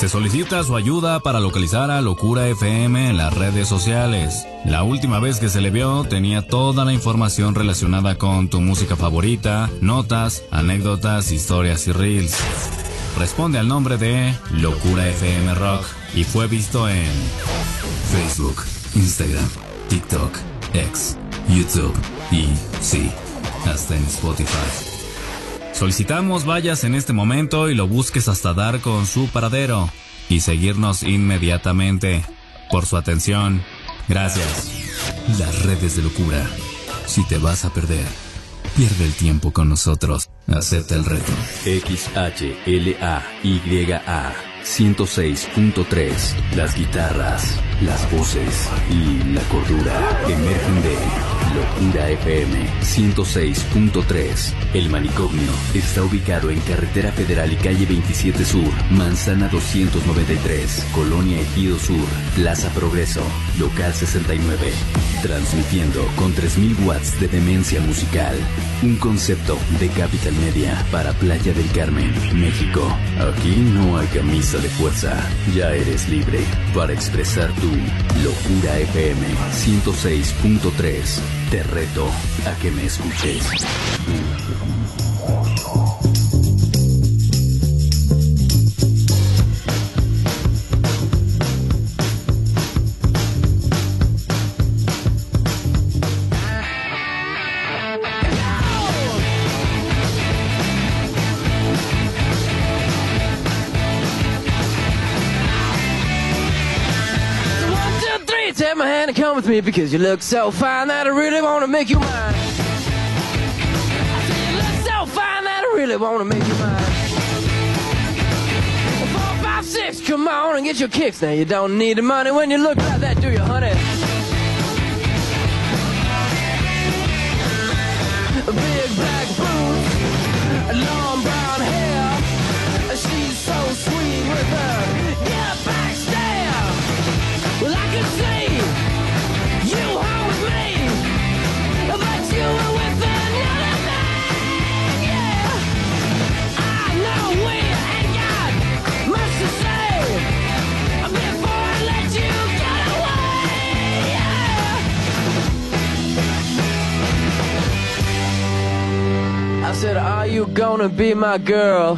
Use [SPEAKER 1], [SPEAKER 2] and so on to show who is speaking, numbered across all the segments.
[SPEAKER 1] Se solicita su ayuda para localizar a Locura FM en las redes sociales. La última vez que se le vio tenía toda la información relacionada con tu música favorita, notas, anécdotas, historias y reels. Responde al nombre de Locura FM Rock y fue visto en Facebook, Instagram, TikTok, X, YouTube y sí, hasta en Spotify. Solicitamos vayas en este momento y lo busques hasta dar con su paradero y seguirnos inmediatamente. Por su atención, gracias. Las redes de Locura. Si te vas a perder, pierde el tiempo con nosotros. Acepta el reto.
[SPEAKER 2] XHLAYA 106.3. Las guitarras, las voces y la cordura emergen de Locura FM 106.3. El Manicomio está ubicado en Carretera Federal y Calle 27 Sur, Manzana 293, Colonia Ejido Sur, Plaza Progreso, Local 69. Transmitiendo con 3000 watts de demencia musical. Un concepto de Capital Media para Playa del Carmen, México. Aquí no hay camisa de fuerza. Ya eres libre para expresar tu Locura FM 106.3. Te reto a que me escuches.
[SPEAKER 3] Take my hand and come with me because you look so fine that I really want to make you mine. I say you look so fine that I really want to make you mine. 4, 5, 6, come on and get your kicks. Now you don't need the money when you look like that, do you, honey? Big black boots, long brown hair. She's so sweet with her yeah, back stare. Well, I can see you home with me, but you were with another man, yeah. I know we ain't got much to say before I let you get away, yeah. I said, are you gonna be my girl?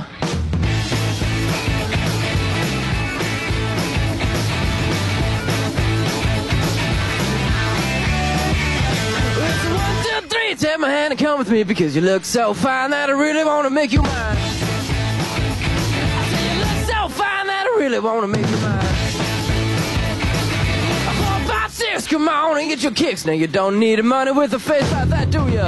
[SPEAKER 3] Take my hand and come with me because you look so fine that I really want to make you mine. I say you look so fine that I really want to make you mine. 4, 5, 6, come on and get your kicks. Now you don't need the money with a face like that, do ya?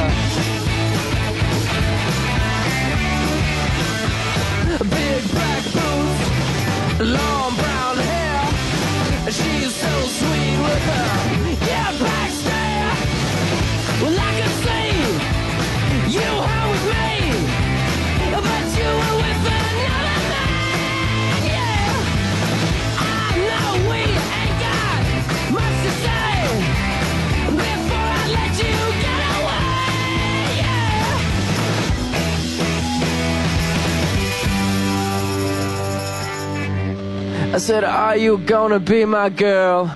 [SPEAKER 3] Big black boots, long brown hair. She's so sweet with her yeah, black stare. Well, I can see you home with me, but you were with another man, yeah. I know we ain't got much to say before I let you get away, yeah. I said, are you gonna be my girl?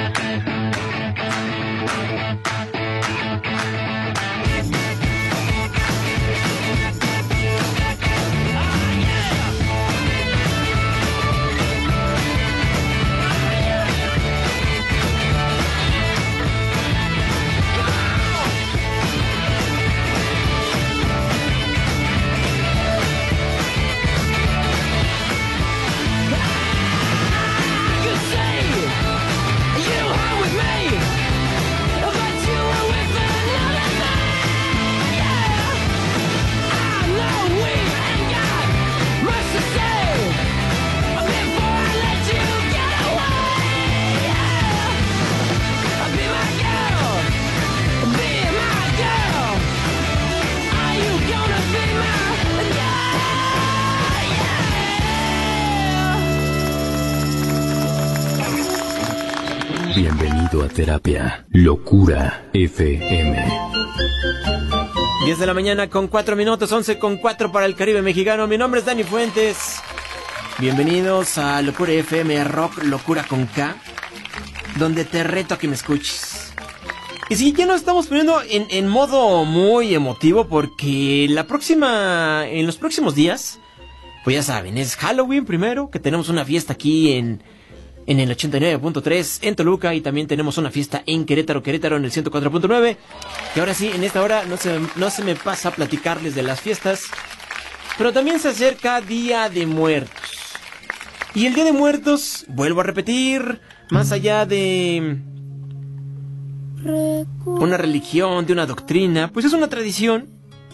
[SPEAKER 2] Bienvenido a Terapia Locura FM.
[SPEAKER 4] 10 de la mañana con 4 minutos, 11 con 4 para el Caribe mexicano. Mi nombre es Dani Fuentes.
[SPEAKER 5] Bienvenidos a Locura FM Rock, Locura con K, donde te reto a que me escuches. Y sí, ya nos estamos poniendo en modo muy emotivo porque en los próximos días, pues ya saben, es Halloween primero, que tenemos una fiesta aquí en el 89.3 en Toluca, y también tenemos una fiesta en Querétaro en el 104.9. Y ahora sí, en esta hora no se me pasa a platicarles de las fiestas, pero también se acerca Día de Muertos. Y el Día de Muertos, vuelvo a repetir, más allá de una religión, de una doctrina, pues es una tradición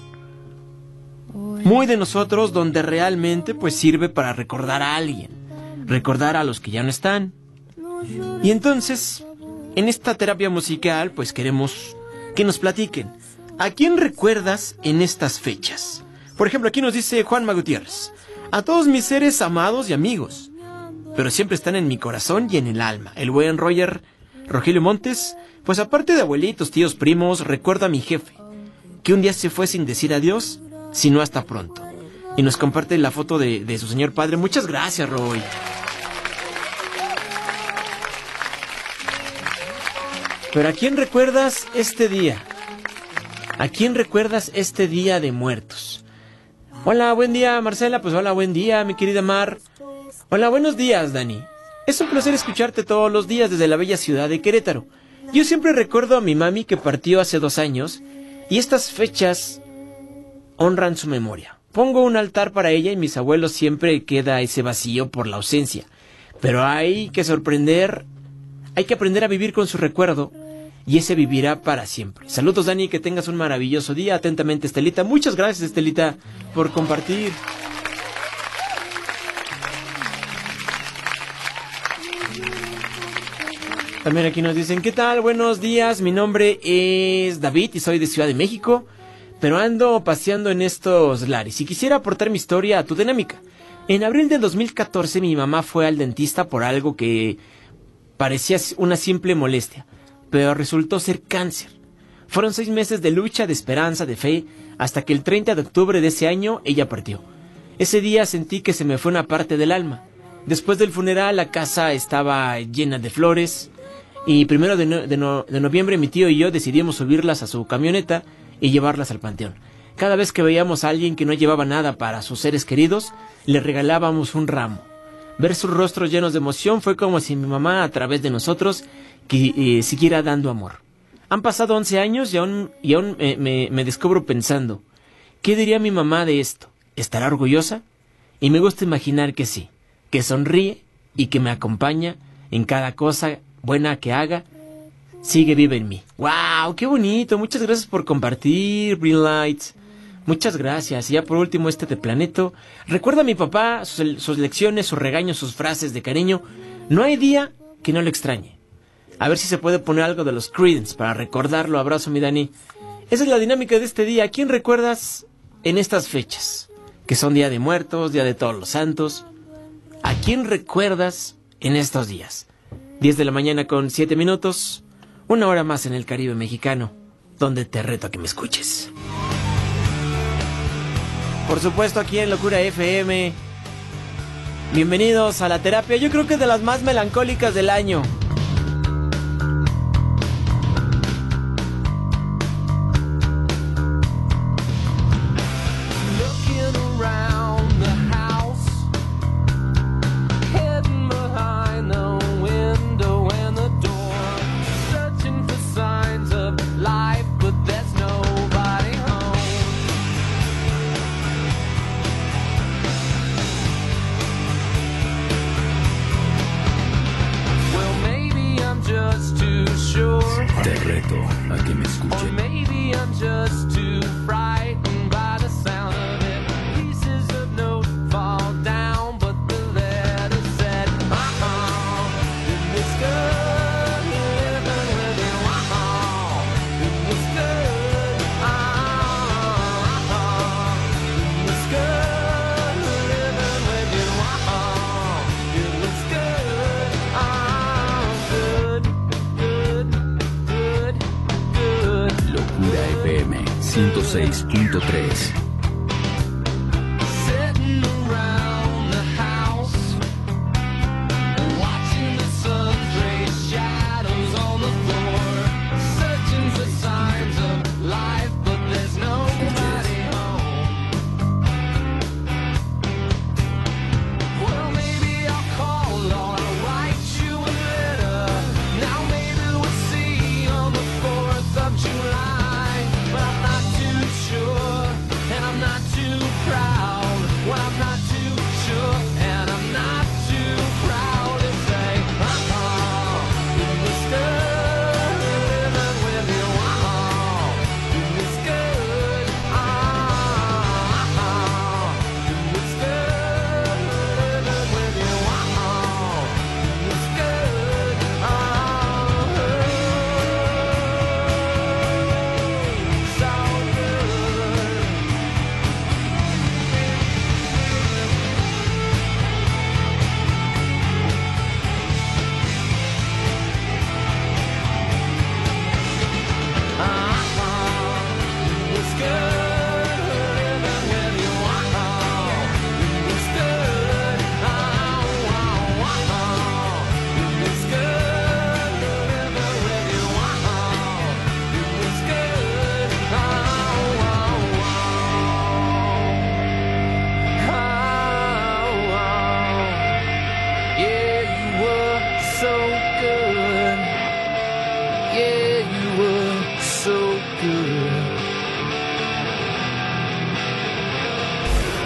[SPEAKER 5] muy de nosotros, donde realmente pues sirve para recordar a alguien, recordar a los que ya no están. Y entonces, en esta terapia musical, pues queremos que nos platiquen ¿a quién recuerdas en estas fechas? Por ejemplo, aquí nos dice Juanma Gutiérrez: a todos mis seres amados y amigos, pero siempre están en mi corazón y en el alma. El buen Rogelio Montes: pues aparte de abuelitos, tíos, primos, recuerdo a mi jefe, que un día se fue sin decir adiós, sino hasta pronto. Y nos comparte la foto de su señor padre. Muchas gracias, Roy. Pero ¿a quién recuerdas este día? ¿A quién recuerdas este Día de Muertos? Hola, buen día, Marcela. Pues hola, buen día, mi querida Mar. Hola, buenos días, Dani. Es un placer escucharte todos los días desde la bella ciudad de Querétaro. Yo siempre recuerdo a mi mami, que partió hace 2 años, y estas fechas honran su memoria. Pongo un altar para ella, y mis abuelos siempre queda ese vacío por la ausencia. Pero hay que aprender a vivir con su recuerdo, y ese vivirá para siempre. Saludos, Dani, que tengas un maravilloso día. Atentamente, Estelita. Muchas gracias, Estelita, por compartir. También aquí nos dicen: ¿qué tal? Buenos días, mi nombre es David y soy de Ciudad de México, pero ando paseando en estos lares y quisiera aportar mi historia a tu dinámica. En abril de 2014 mi mamá fue al dentista por algo que parecía una simple molestia, pero resultó ser cáncer. Fueron 6 meses de lucha, de esperanza, de fe, hasta que el 30 de octubre de ese año ella partió. Ese día sentí que se me fue una parte del alma. Después del funeral la casa estaba llena de flores, y 1 de noviembre mi tío y yo decidimos subirlas a su camioneta y llevarlas al panteón. Cada vez que veíamos a alguien que no llevaba nada para sus seres queridos, le regalábamos un ramo. Ver sus rostros llenos de emoción fue como si mi mamá, a través de nosotros, siguiera dando amor. Han pasado 11 años y aún me descubro pensando: ¿qué diría mi mamá de esto? ¿Estará orgullosa? Y me gusta imaginar que sí, que sonríe y que me acompaña en cada cosa buena que haga. Sigue viva en mí. ¡Wow! ¡Qué bonito! Muchas gracias por compartir, Green Lights. Muchas gracias. Y ya por último, de Planeto. Recuerda a mi papá, sus lecciones, sus regaños, sus frases de cariño. No hay día que no lo extrañe. A ver si se puede poner algo de los Creedence para recordarlo. Abrazo, mi Dani. Esa es la dinámica de este día. ¿A quién recuerdas en estas fechas? Que son Día de Muertos, Día de Todos los Santos. ¿A quién recuerdas en estos días? 10 de la mañana con 7 minutos. 1 hora más en el Caribe mexicano, donde te reto a que me escuches. Por supuesto, aquí en Locura FM. Bienvenidos a la terapia, yo creo que de las más melancólicas del año.
[SPEAKER 2] Te reto a que me escuchen. Locura FM 106.3.
[SPEAKER 3] Sitting around the house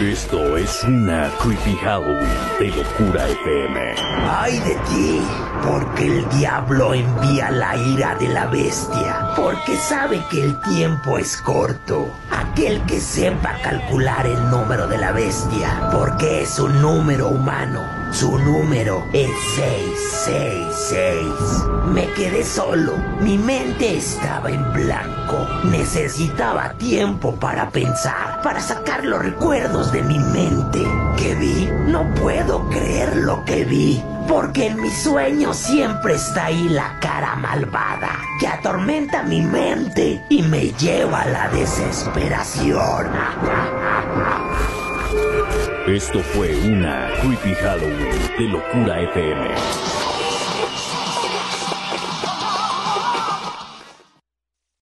[SPEAKER 2] Esto es una Creepy Halloween de Locura FM.
[SPEAKER 6] ¡Ay de ti! Porque el diablo envía la ira de la bestia, porque sabe que el tiempo es corto. Aquel que sepa calcular el número de la bestia, porque es un número humano. Su número es 666. Me quedé solo, mi mente estaba en blanco. Necesitaba tiempo para pensar, para sacar los recuerdos de mi mente. ¿Qué vi? No puedo creer lo que vi. Porque en mis sueños siempre está ahí la cara malvada que atormenta mi mente y me lleva a la desesperación.
[SPEAKER 2] Esto fue una Creepy Halloween de Locura FM.